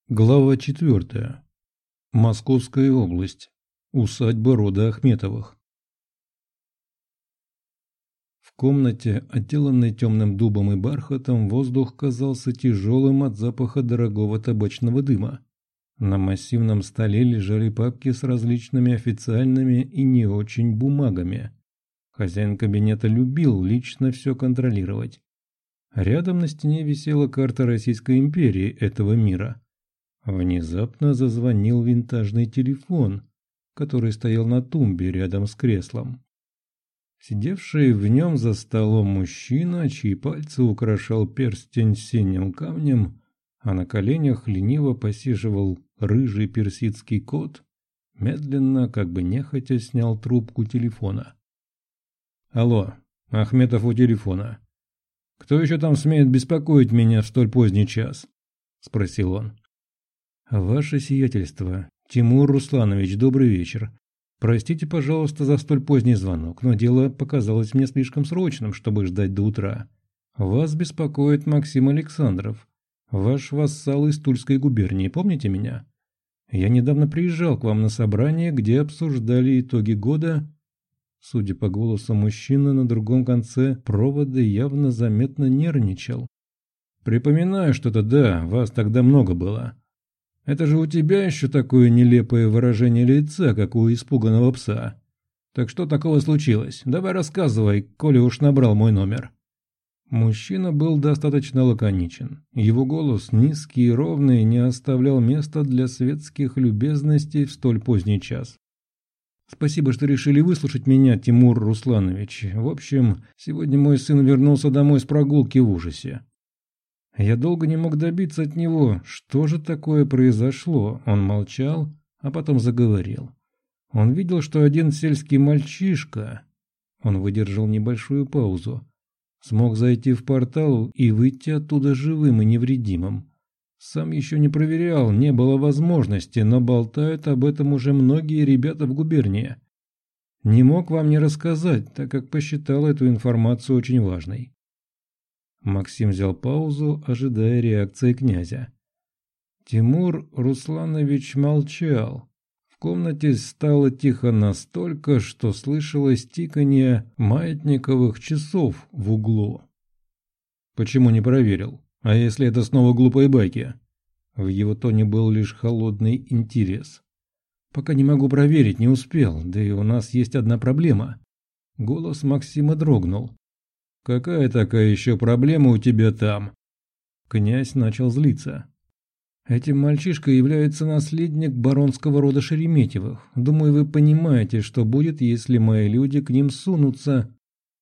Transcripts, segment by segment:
Глава 4. Московская область. Усадьба рода Ахметовых. В комнате, отделанной темным дубом и бархатом, воздух казался тяжелым от запаха дорогого табачного дыма. На массивном столе лежали папки с различными официальными и не очень бумагами. Хозяин кабинета любил лично все контролировать. Рядом на стене висела карта Российской империи этого мира. Внезапно зазвонил винтажный телефон, который стоял на тумбе рядом с креслом. Сидевший в нем за столом мужчина, чьи пальцы украшал перстень с синим камнем, а на коленях лениво посиживал рыжий персидский кот, медленно, как бы нехотя, снял трубку телефона. «Алло, Ахметов у телефона. Кто еще там смеет беспокоить меня в столь поздний час?» – спросил он. «Ваше сиятельство, Тимур Русланович, добрый вечер. Простите, пожалуйста, за столь поздний звонок, но дело показалось мне слишком срочным, чтобы ждать до утра. Вас беспокоит Максим Александров, ваш вассал из Тульской губернии, помните меня? Я недавно приезжал к вам на собрание, где обсуждали итоги года». Судя по голосу мужчины, на другом конце провода явно заметно нервничал. «Припоминаю что-то, да, вас тогда много было. Это же у тебя еще такое нелепое выражение лица, как у испуганного пса. Так что такого случилось? Давай рассказывай, коли уж набрал мой номер». Мужчина был достаточно лаконичен. Его голос, низкий и ровный, не оставлял места для светских любезностей в столь поздний час. «Спасибо, что решили выслушать меня, Тимур Русланович. В общем, сегодня мой сын вернулся домой с прогулки в ужасе. Я долго не мог добиться от него, что же такое произошло. Он молчал, а потом заговорил. Он видел, что один сельский мальчишка, он выдержал небольшую паузу, смог зайти в портал и выйти оттуда живым и невредимым. Сам еще не проверял, не было возможности, но болтают об этом уже многие ребята в губернии. Не мог вам не рассказать, так как посчитал эту информацию очень важной». Максим взял паузу, ожидая реакции князя. Тимур Русланович молчал. В комнате стало тихо настолько, что слышалось тиканье маятниковых часов в углу. «Почему не проверил? А если это снова глупые байки?» В его тоне был лишь холодный интерес. «Пока не могу проверить, не успел, да и у нас есть одна проблема». Голос Максима дрогнул. «Какая такая еще проблема у тебя там?» Князь начал злиться. «Этим мальчишкой является наследник баронского рода Шереметьевых. Думаю, вы понимаете, что будет, если мои люди к ним сунутся».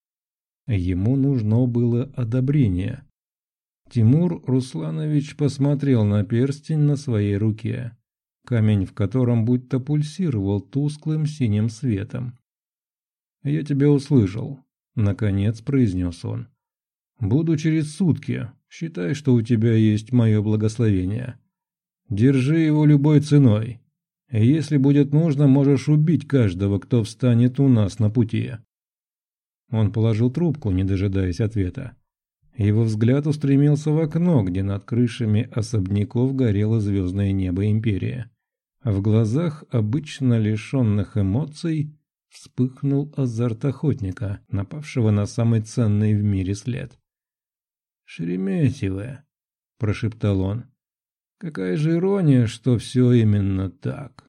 Ему нужно было одобрение. Тимур Русланович посмотрел на перстень на своей руке, камень в котором будто пульсировал тусклым синим светом. «Я тебя услышал», — наконец произнес он. «Буду через сутки. Считай, что у тебя есть мое благословение. Держи его любой ценой. И если будет нужно, можешь убить каждого, кто встанет у нас на пути». Он положил трубку, не дожидаясь ответа. Его взгляд устремился в окно, где над крышами особняков горело звездное небо империи. В глазах, обычно лишенных эмоций, вспыхнул азарт охотника, напавшего на самый ценный в мире след. «Шереметьевы», – прошептал он. «Какая же ирония, что все именно так».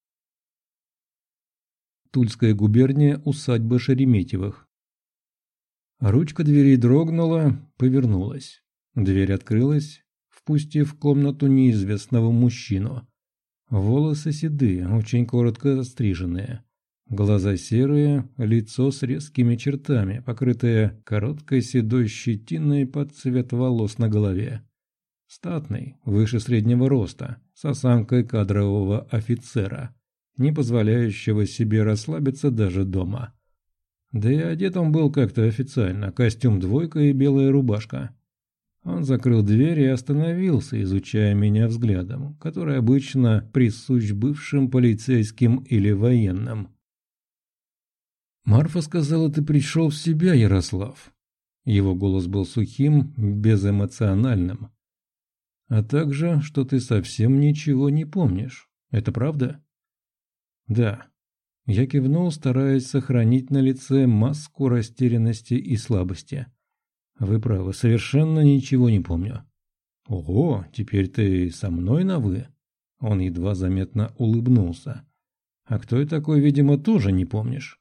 Тульская губерния, усадьба Шереметьевых. Ручка двери дрогнула, повернулась. Дверь открылась, впустив в комнату неизвестного мужчину. Волосы седые, очень коротко стриженные. Глаза серые, лицо с резкими чертами, покрытое короткой седой щетиной под цвет волос на голове. Статный, выше среднего роста, с осанкой кадрового офицера, не позволяющего себе расслабиться даже дома. Да и одет он был как-то официально, костюм двойка и белая рубашка. Он закрыл дверь и остановился, изучая меня взглядом, который обычно присущ бывшим полицейским или военным. «Марфа сказала, ты пришел в себя, Ярослав». Его голос был сухим, безэмоциональным. а также, что ты совсем ничего не помнишь. Это правда? Да. Я кивнул, стараясь сохранить на лице маску растерянности и слабости. Вы правы, совершенно ничего не помню. Ого, теперь ты со мной на «вы»? Он едва заметно улыбнулся. А кто я такой, видимо, тоже не помнишь?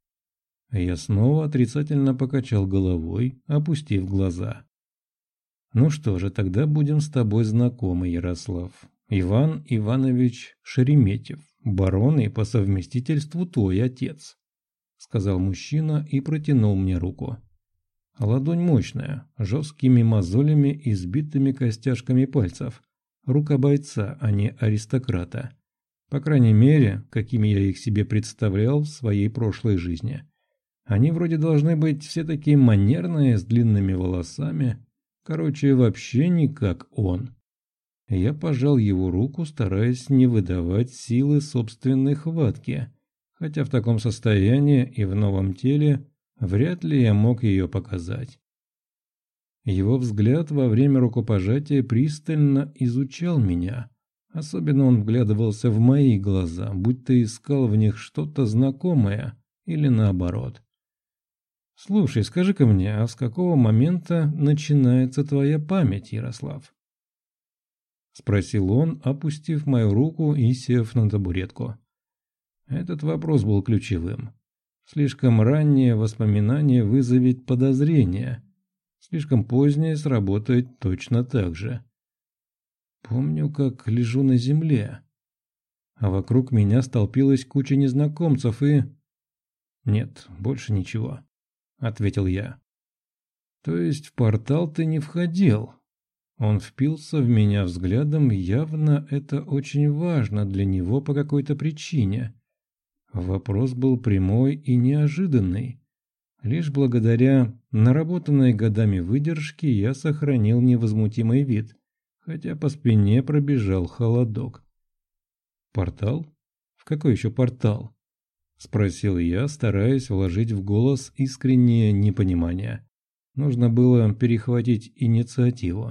Я снова отрицательно покачал головой, опустив глаза. Ну что же, тогда будем с тобой знакомы, Ярослав. Иван Иванович Шереметьев, барон и по совместительству твой отец, сказал мужчина и протянул мне руку. Ладонь мощная, жесткими мозолями и сбитыми костяшками пальцев. Рука бойца, а не аристократа. По крайней мере, какими я их себе представлял в своей прошлой жизни. Они вроде должны быть все такие манерные, с длинными волосами. Короче, вообще не как он. Я пожал его руку, стараясь не выдавать силы собственной хватки, хотя в таком состоянии и в новом теле вряд ли я мог ее показать. Его взгляд во время рукопожатия пристально изучал меня. Особенно он вглядывался в мои глаза, будто искал в них что-то знакомое или наоборот. «Слушай, скажи-ка мне, а с какого момента начинается твоя память, Ярослав?» Спросил он, опустив мою руку и сев на табуретку. Этот вопрос был ключевым. Слишком раннее воспоминание вызовет подозрение. Слишком позднее сработает точно так же. Помню, как лежу на земле, а вокруг меня столпилась куча незнакомцев и... «Нет, больше ничего», — ответил я. «То есть в портал ты не входил?» Он впился в меня взглядом, явно это очень важно для него по какой-то причине. Вопрос был прямой и неожиданный. Лишь благодаря наработанной годами выдержке я сохранил невозмутимый вид, хотя по спине пробежал холодок. «Портал? В какой еще портал?» — спросил я, стараясь вложить в голос искреннее непонимание. Нужно было перехватить инициативу.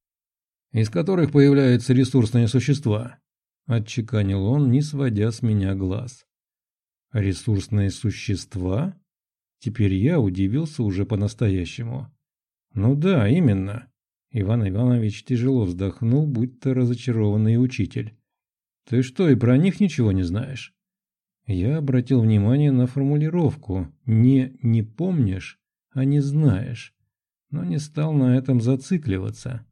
«Из которых появляются ресурсные существа», — отчеканил он, не сводя с меня глаз. «Ресурсные существа?» Теперь я удивился уже по-настоящему. «Ну да, именно». Иван Иванович тяжело вздохнул, будто разочарованный учитель. «Ты что, и про них ничего не знаешь?» Я обратил внимание на формулировку «не помнишь, а не знаешь», но не стал на этом зацикливаться.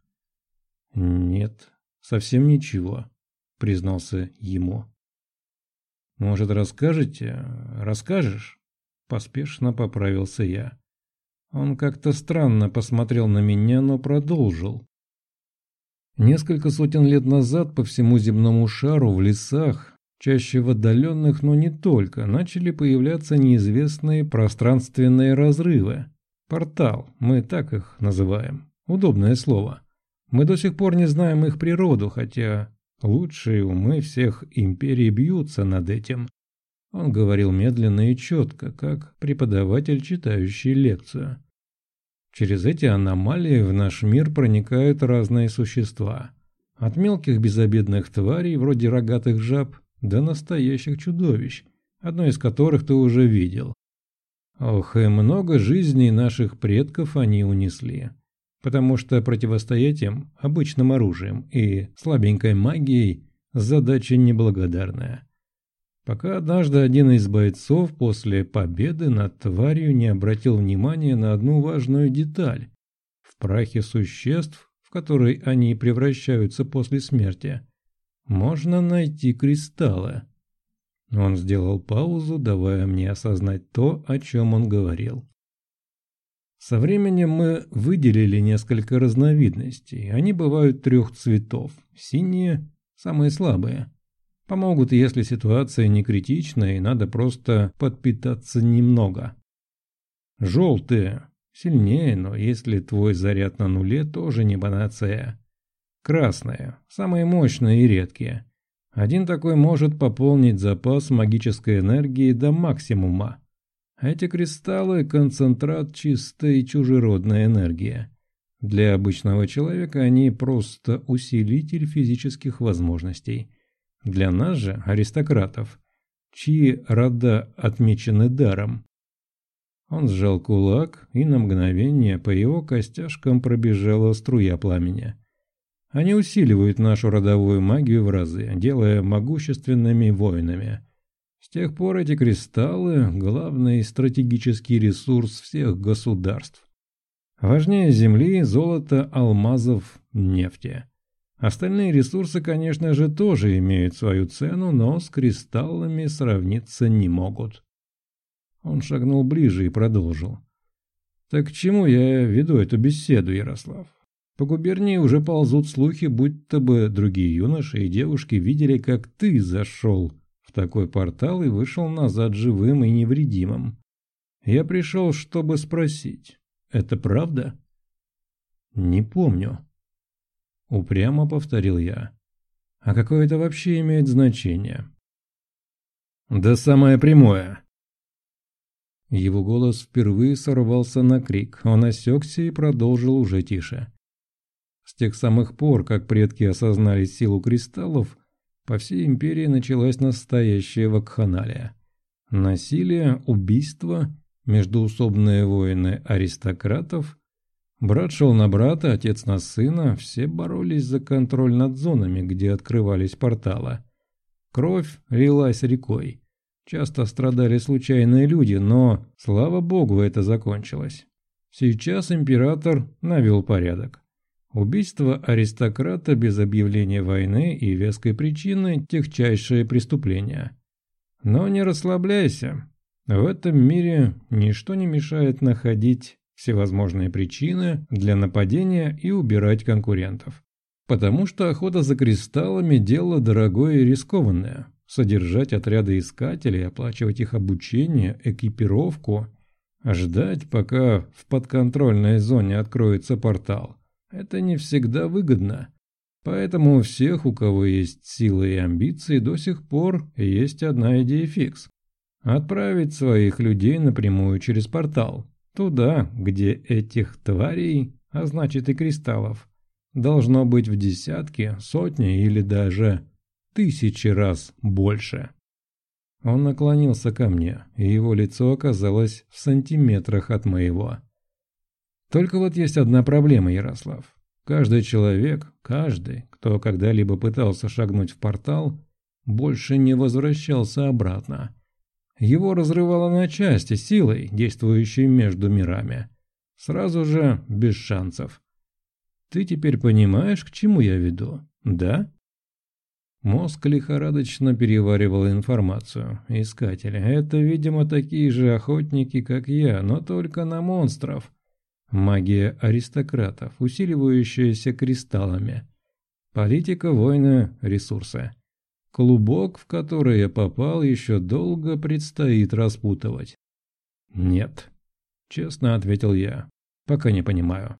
«Нет, совсем ничего», — признался ему. «Может, расскажешь?» Поспешно поправился я. Он как-то странно посмотрел на меня, но продолжил. Несколько сотен лет назад по всему земному шару в лесах, чаще в отдаленных, но не только, начали появляться неизвестные пространственные разрывы. Портал, мы так их называем. Удобное слово. Мы до сих пор не знаем их природу, хотя лучшие умы всех империй бьются над этим. Он говорил медленно и четко, как преподаватель, читающий лекцию. Через эти аномалии в наш мир проникают разные существа. От мелких безобидных тварей, вроде рогатых жаб, до настоящих чудовищ, одно из которых ты уже видел. Ох, и много жизней наших предков они унесли. Потому что противостоять им обычным оружием и слабенькой магией задача неблагодарная. Пока однажды один из бойцов после победы над тварью не обратил внимания на одну важную деталь. В прахе существ, в которые они превращаются после смерти, можно найти кристаллы. Он сделал паузу, давая мне осознать то, о чем он говорил. Со временем мы выделили несколько разновидностей. Они бывают 3 цветов. Синие – самые слабые. Помогут, если ситуация не критичная и надо просто подпитаться немного. Желтые – сильнее, но если твой заряд на нуле, тоже не панацея. Красные – самые мощные и редкие. Один такой может пополнить запас магической энергии до максимума. Эти кристаллы – концентрат чистой чужеродной энергии. Для обычного человека они просто усилитель физических возможностей. Для нас же, аристократов, чьи рода отмечены даром. Он сжал кулак, и на мгновение по его костяшкам пробежала струя пламени. Они усиливают нашу родовую магию в разы, делая могущественными воинами. С тех пор эти кристаллы – главный стратегический ресурс всех государств. Важнее земли, золота, алмазов, нефти. Остальные ресурсы, конечно же, тоже имеют свою цену, но с кристаллами сравниться не могут. Он шагнул ближе и продолжил. «Так к чему я веду эту беседу, Ярослав? По губернии уже ползут слухи, будто бы другие юноши и девушки видели, как ты зашел в такой портал и вышел назад живым и невредимым. Я пришел, чтобы спросить, это правда?» «Не помню», — упрямо повторил я. «А какое это вообще имеет значение?» «Да самое прямое». Его голос впервые сорвался на крик, он осекся и продолжил уже тише. С тех самых пор, как предки осознали силу кристаллов, по всей империи началась настоящая вакханалия. Насилие, убийства, междоусобные войны аристократов. Брат шел на брата, отец на сына, все боролись за контроль над зонами, где открывались порталы. Кровь лилась рекой. Часто страдали случайные люди, но, слава богу, это закончилось. Сейчас император навел порядок. Убийство аристократа без объявления войны и веской причины – техчайшее преступление. Но не расслабляйся. В этом мире ничто не мешает находить всевозможные причины для нападения и убирать конкурентов. Потому что охота за кристаллами – дело дорогое и рискованное. Содержать отряды искателей, оплачивать их обучение, экипировку, ждать, пока в подконтрольной зоне откроется портал – это не всегда выгодно. Поэтому у всех, у кого есть силы и амбиции, до сих пор есть одна идея фикс – отправить своих людей напрямую через портал, туда, где этих тварей, а значит и кристаллов, должно быть в десятки, сотни или даже тысячи раз больше. Он наклонился ко мне, и его лицо оказалось в сантиметрах от моего. Только вот есть одна проблема, Ярослав. Каждый человек, кто когда-либо пытался шагнуть в портал, больше не возвращался обратно. Его разрывало на части силой, действующей между мирами. Сразу же без шансов. Ты теперь понимаешь, к чему я веду, да? Мозг лихорадочно переваривал информацию. Искатели — это, видимо, такие же охотники, как я, но только на монстров. Магия аристократов, усиливающаяся кристаллами. Политика, войны, ресурсы. Клубок, в который я попал, еще долго предстоит распутывать. «Нет», — честно ответил я, — «пока не понимаю».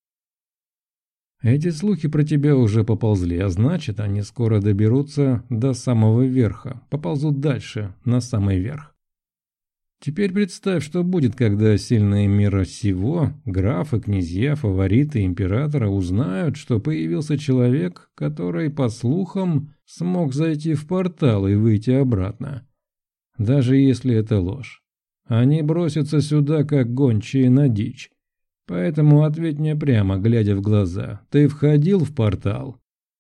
Эти слухи про тебя уже поползли, а значит, они скоро доберутся до самого верха, поползут дальше, на самый верх. Теперь представь, что будет, когда сильные мира сего, графы, князья, фавориты императора узнают, что появился человек, который, по слухам, смог зайти в портал и выйти обратно. Даже если это ложь. Они бросятся сюда, как гончие на дичь. Поэтому ответь мне прямо, глядя в глаза. Ты входил в портал?»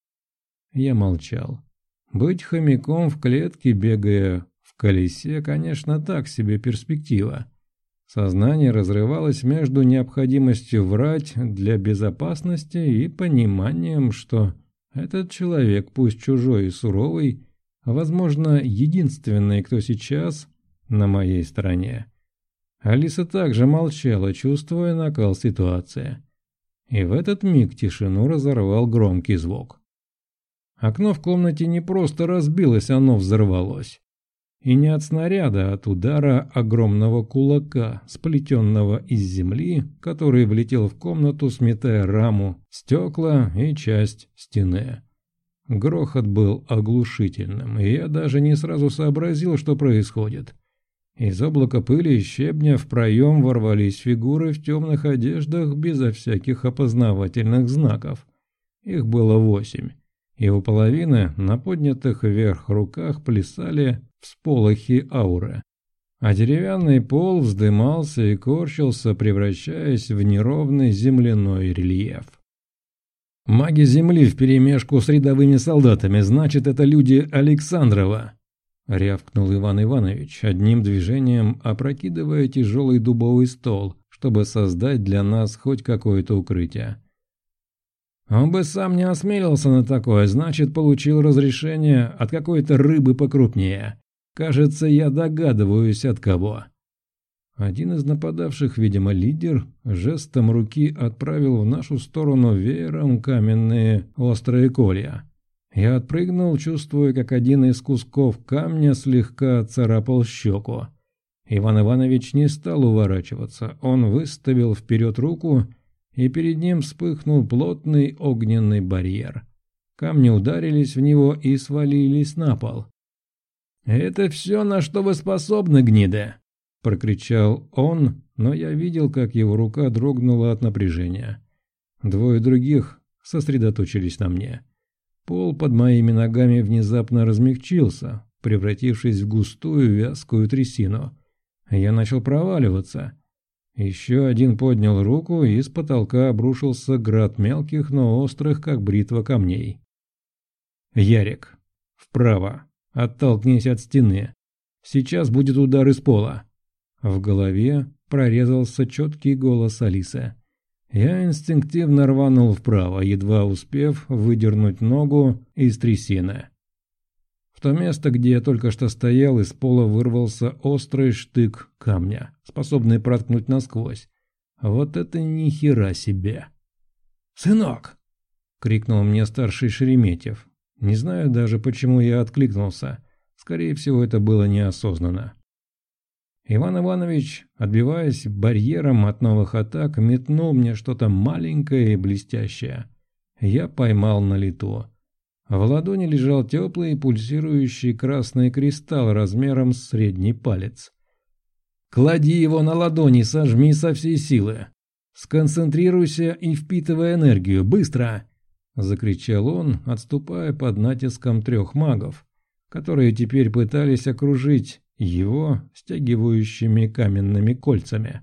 Я молчал. Быть хомяком в клетке, бегая в колесе, конечно, так себе перспектива. Сознание разрывалось между необходимостью врать для безопасности и пониманием, что этот человек, пусть чужой и суровый, возможно, единственный, кто сейчас на моей стороне. Алиса также молчала, чувствуя накал ситуации. И в этот миг тишину разорвал громкий звук. Окно в комнате не просто разбилось, оно взорвалось. И не от снаряда, а от удара огромного кулака, сплетенного из земли, который влетел в комнату, сметая раму, стекла и часть стены. Грохот был оглушительным, и я даже не сразу сообразил, что происходит. Из облака пыли и щебня в проем ворвались фигуры в темных одеждах безо всяких опознавательных знаков. Их было 8, и у половины на поднятых вверх руках плясали всполохи ауры. А деревянный пол вздымался и корчился, превращаясь в неровный земляной рельеф. «Маги Земли вперемешку с рядовыми солдатами, значит, это люди Александрова!» — рявкнул Иван Иванович, одним движением опрокидывая тяжелый дубовый стол, чтобы создать для нас хоть какое-то укрытие. «Он бы сам не осмелился на такое, значит, получил разрешение от какой-то рыбы покрупнее. Кажется, я догадываюсь, от кого». Один из нападавших, видимо, лидер, жестом руки отправил в нашу сторону веером каменные острые колья. Я отпрыгнул, чувствуя, как один из кусков камня слегка царапал щеку. Иван Иванович не стал уворачиваться, он выставил вперед руку, и перед ним вспыхнул плотный огненный барьер. Камни ударились в него и свалились на пол. «Это все, на что вы способны, гниды!» — прокричал он, но я видел, как его рука дрогнула от напряжения. 2 других сосредоточились на мне. Пол под моими ногами внезапно размягчился, превратившись в густую вязкую трясину. Я начал проваливаться. Еще один поднял руку, и с потолка обрушился град мелких, но острых, как бритва, камней. «Ярик, вправо. Оттолкнись от стены. Сейчас будет удар из пола». В голове прорезался четкий голос Алисы. Я инстинктивно рванул вправо, едва успев выдернуть ногу из трясины. В то место, где я только что стоял, из пола вырвался острый штык камня, способный проткнуть насквозь. Вот это ни хера себе! «Сынок!» — крикнул мне старший Шереметьев. Не знаю даже, почему я откликнулся. Скорее всего, это было неосознанно. Иван Иванович, отбиваясь барьером от новых атак, метнул мне что-то маленькое и блестящее. Я поймал на лету. В ладони лежал теплый пульсирующий красный кристалл размером с средний палец. «Клади его на ладони, сожми со всей силы. Сконцентрируйся и впитывай энергию, быстро!» — закричал он, отступая под натиском 3 магов, которые теперь пытались окружить его стягивающими каменными кольцами.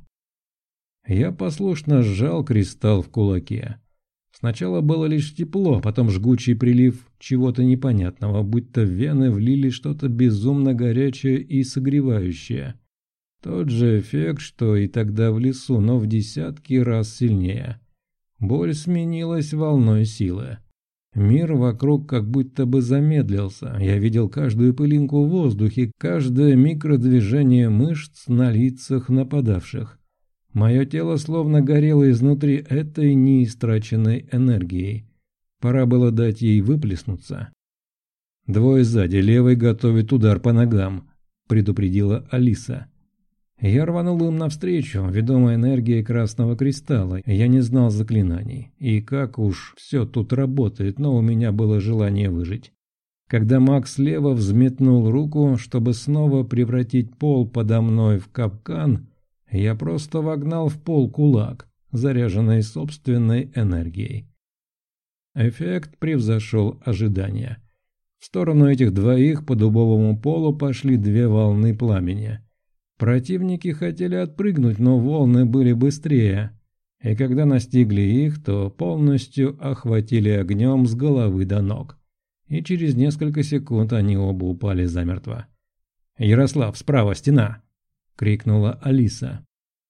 Я послушно сжал кристалл в кулаке. Сначала было лишь тепло, потом жгучий прилив чего-то непонятного, будто в вены влили что-то безумно горячее и согревающее. Тот же эффект, что и тогда в лесу, но в десятки раз сильнее. Боль сменилась волной силы. Мир вокруг как будто бы замедлился. Я видел каждую пылинку в воздухе, каждое микродвижение мышц на лицах нападавших. Мое тело словно горело изнутри этой неистраченной энергией. Пора было дать ей выплеснуться. 2 сзади, левый готовит удар по ногам, предупредила Алиса. Я рванул им навстречу, ведомой энергией красного кристалла. Я не знал заклинаний, и как уж все тут работает, но у меня было желание выжить. Когда маг слева взметнул руку, чтобы снова превратить пол подо мной в капкан, я просто вогнал в пол кулак, заряженный собственной энергией. Эффект превзошел ожидания. В сторону этих 2 по дубовому полу пошли 2 волны пламени. Противники хотели отпрыгнуть, но волны были быстрее, и когда настигли их, то полностью охватили огнем с головы до ног. И через несколько секунд они оба упали замертво. «Ярослав, справа стена!» — крикнула Алиса.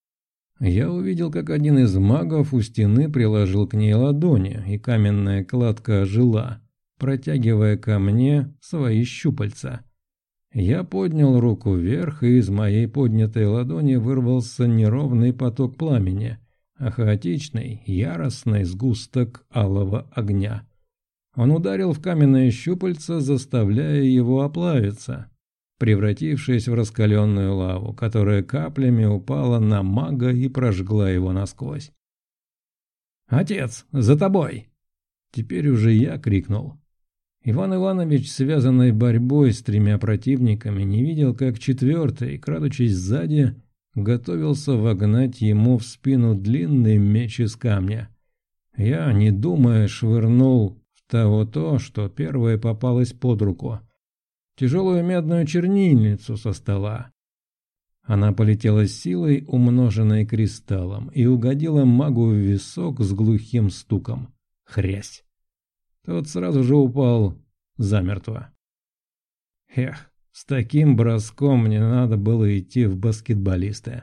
Я увидел, как один из магов у стены приложил к ней ладони, и каменная кладка ожила, протягивая ко мне свои щупальца. Я поднял руку вверх, и из моей поднятой ладони вырвался неровный поток пламени, а хаотичный, яростный сгусток алого огня. Он ударил в каменное щупальце, заставляя его оплавиться, превратившись в раскаленную лаву, которая каплями упала на мага и прожгла его насквозь. «Отец, за тобой!» Теперь уже я крикнул. Иван Иванович, связанный борьбой с 3 противниками, не видел, как 4-й, крадучись сзади, готовился вогнать ему в спину длинный меч из камня. Я, не думая, швырнул в того то, что первое попалось под руку. Тяжелую медную чернильницу со стола. Она полетела с силой, умноженной кристаллом, и угодила магу в висок с глухим стуком. Хрясь! Тот сразу же упал замертво. Эх, с таким броском мне надо было идти в баскетболисты.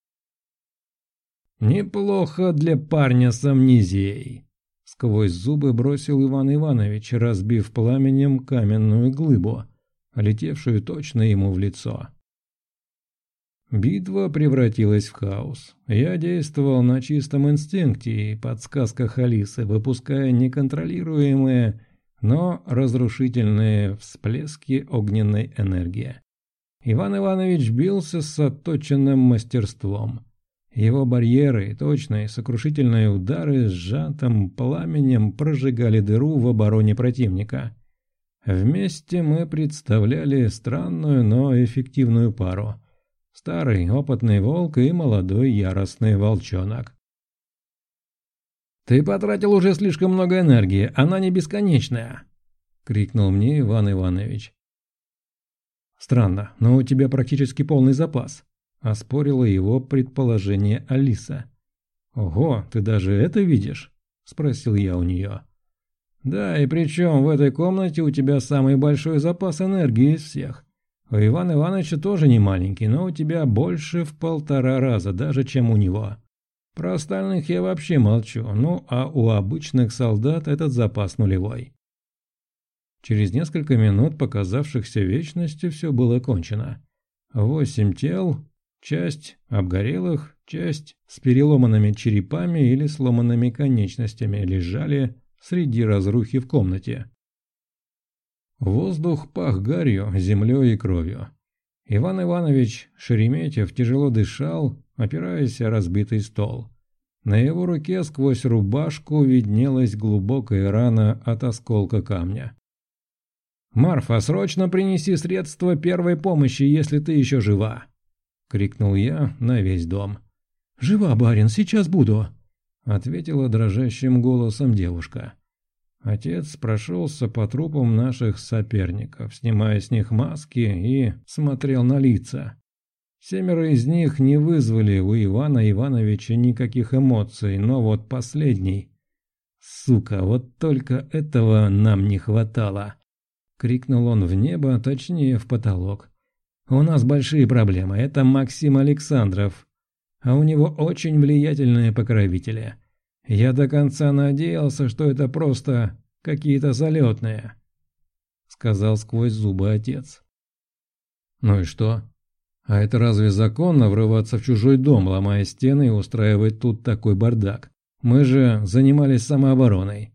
«Неплохо для парня с амнезией», — сквозь зубы бросил Иван Иванович, разбив пламенем каменную глыбу, летевшую точно ему в лицо. Битва превратилась в хаос. Я действовал на чистом инстинкте и подсказках Алисы, выпуская неконтролируемые, но разрушительные всплески огненной энергии. Иван Иванович бился с отточенным мастерством. Его барьеры и точные сокрушительные удары с сжатым пламенем прожигали дыру в обороне противника. Вместе мы представляли странную, но эффективную пару. Старый опытный волк и молодой яростный волчонок. «Ты потратил уже слишком много энергии, она не бесконечная!» — крикнул мне Иван Иванович. «Странно, но у тебя практически полный запас», — оспорила его предположение Алиса. «Ого, ты даже это видишь?» — спросил я у нее. «Да, и причем в этой комнате у тебя самый большой запас энергии из всех. У Ивана Ивановича тоже не маленький, но у тебя больше в 1,5 раза даже, чем у него. Про остальных я вообще молчу, ну а у обычных солдат этот запас нулевой». Через несколько минут, показавшихся вечностью, все было кончено. 8 тел, часть обгорелых, часть с переломанными черепами или сломанными конечностями лежали среди разрухи в комнате. Воздух пах гарью, землей и кровью. Иван Иванович Шереметьев тяжело дышал, опираясь о разбитый стол. На его руке сквозь рубашку виднелась глубокая рана от осколка камня. «Марфа, срочно принеси средства первой помощи, если ты еще жива!» — крикнул я на весь дом. «Жива, барин, сейчас буду!» — ответила дрожащим голосом девушка. Отец прошелся по трупам наших соперников, снимая с них маски, и смотрел на лица. 7 из них не вызвали у Ивана Ивановича никаких эмоций, но вот последний... «Сука, вот только этого нам не хватало!» — крикнул он в небо, точнее в потолок. «У нас большие проблемы, это Максим Александров, а у него очень влиятельные покровители. Я до конца надеялся, что это просто какие-то залетные», — сказал сквозь зубы отец. «Ну и что? А это разве законно врываться в чужой дом, ломая стены и устраивать тут такой бардак? Мы же занимались самообороной».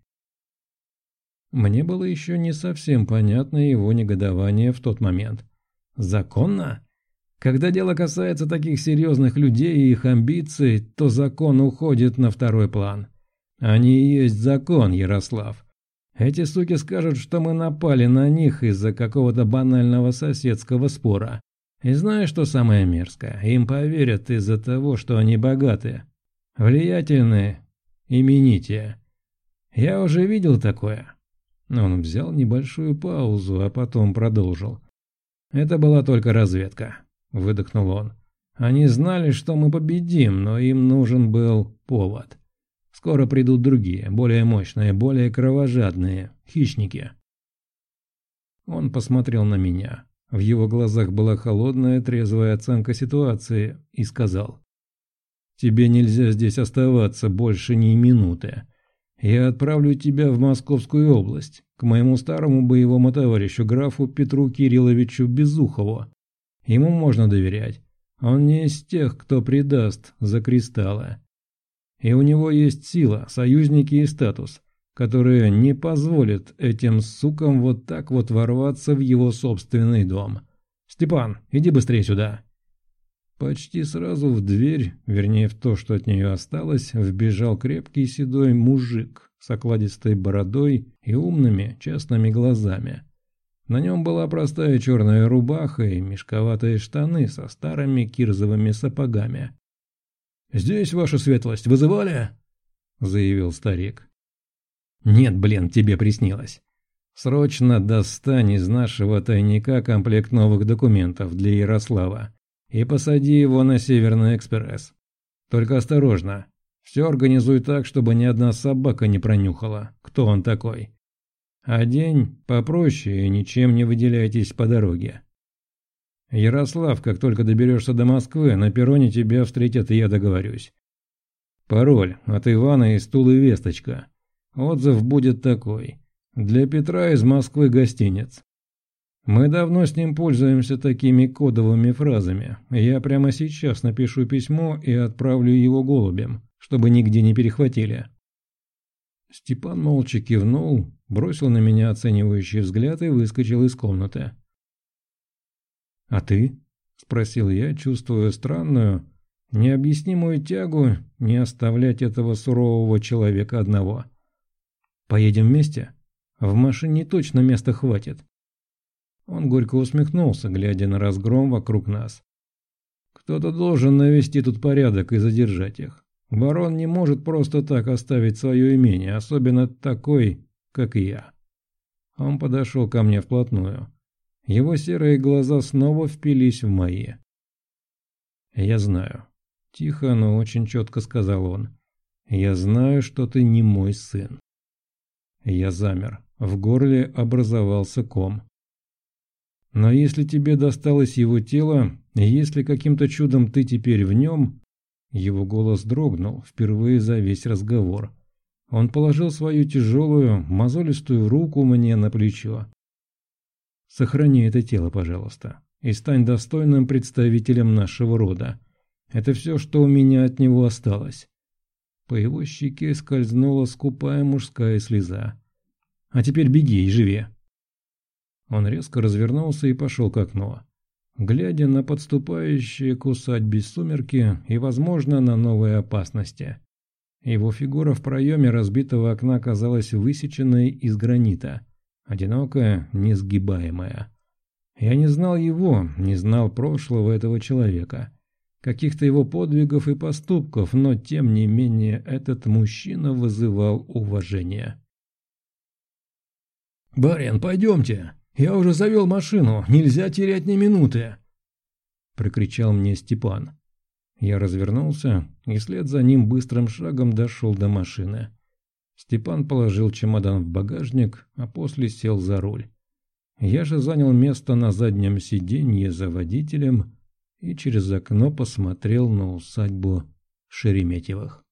Мне было еще не совсем понятно его негодование в тот момент. «Законно? Когда дело касается таких серьезных людей и их амбиций, то закон уходит на второй план. Они и есть закон, Ярослав. Эти суки скажут, что мы напали на них из-за какого-то банального соседского спора. И знаешь, что самое мерзкое? Им поверят из-за того, что они богатые, влиятельные, именитые. Я уже видел такое». Он взял небольшую паузу, а потом продолжил. «Это была только разведка», — выдохнул он. «Они знали, что мы победим, но им нужен был повод. Скоро придут другие, более мощные, более кровожадные, хищники». Он посмотрел на меня. В его глазах была холодная, трезвая оценка ситуации и сказал: «Тебе нельзя здесь оставаться больше ни минуты. Я отправлю тебя в Московскую область, к моему старому боевому товарищу, графу Петру Кирилловичу Безухову. Ему можно доверять. Он не из тех, кто предаст за кристаллы. И у него есть сила, союзники и статус, которые не позволят этим сукам вот так вот ворваться в его собственный дом. Степан, иди быстрее сюда». Почти сразу в дверь, вернее в то, что от нее осталось, вбежал крепкий седой мужик с окладистой бородой и умными частными глазами. На нем была простая черная рубаха и мешковатые штаны со старыми кирзовыми сапогами. «Здесь, ваша светлость, вызывали?» – заявил старик. «Нет, блин, тебе приснилось. Срочно достань из нашего тайника комплект новых документов для Ярослава и посади его на Северный экспресс. Только осторожно, все организуй так, чтобы ни одна собака не пронюхала, кто он такой. А день попроще и ничем не выделяйтесь по дороге. Ярослав, как только доберешься до Москвы, на перроне тебя встретят, и я договорюсь. Пароль от Ивана из Тулы весточка. Отзыв будет такой. Для Петра из Москвы гостиниц. Мы давно с ним пользуемся такими кодовыми фразами. Я прямо сейчас напишу письмо и отправлю его голубем, чтобы нигде не перехватили». Степан молча кивнул, бросил на меня оценивающий взгляд и выскочил из комнаты. «А ты?» – спросил я, чувствуя странную, необъяснимую тягу не оставлять этого сурового человека одного. «Поедем вместе? В машине точно места хватит». Он горько усмехнулся, глядя на разгром вокруг нас. «Кто-то должен навести тут порядок и задержать их. Барон не может просто так оставить свое имение, особенно такой, как я». Он подошел ко мне вплотную. Его серые глаза снова впились в мои. «Я знаю», — тихо, но очень четко сказал он. «Я знаю, что ты не мой сын». Я замер. В горле образовался ком. «Но если тебе досталось его тело, и если каким-то чудом ты теперь в нем...» Его голос дрогнул впервые за весь разговор. Он положил свою тяжелую, мозолистую руку мне на плечо. «Сохрани это тело, пожалуйста, и стань достойным представителем нашего рода. Это все, что у меня от него осталось». По его щеке скользнула скупая мужская слеза. «А теперь беги и живи». Он резко развернулся и пошел к окну, глядя на подступающие к усадьбе сумерки и, возможно, на новые опасности. Его фигура в проеме разбитого окна казалась высеченной из гранита, одинокая, несгибаемая. Я не знал его, не знал прошлого этого человека, каких-то его подвигов и поступков, но тем не менее этот мужчина вызывал уважение. «Барин, пойдемте! Я уже завел машину, нельзя терять ни минуты!» — прокричал мне Степан. Я развернулся и вслед за ним быстрым шагом дошел до машины. Степан положил чемодан в багажник, а после сел за руль. Я же занял место на заднем сиденье за водителем и через окно посмотрел на усадьбу Шереметьевых.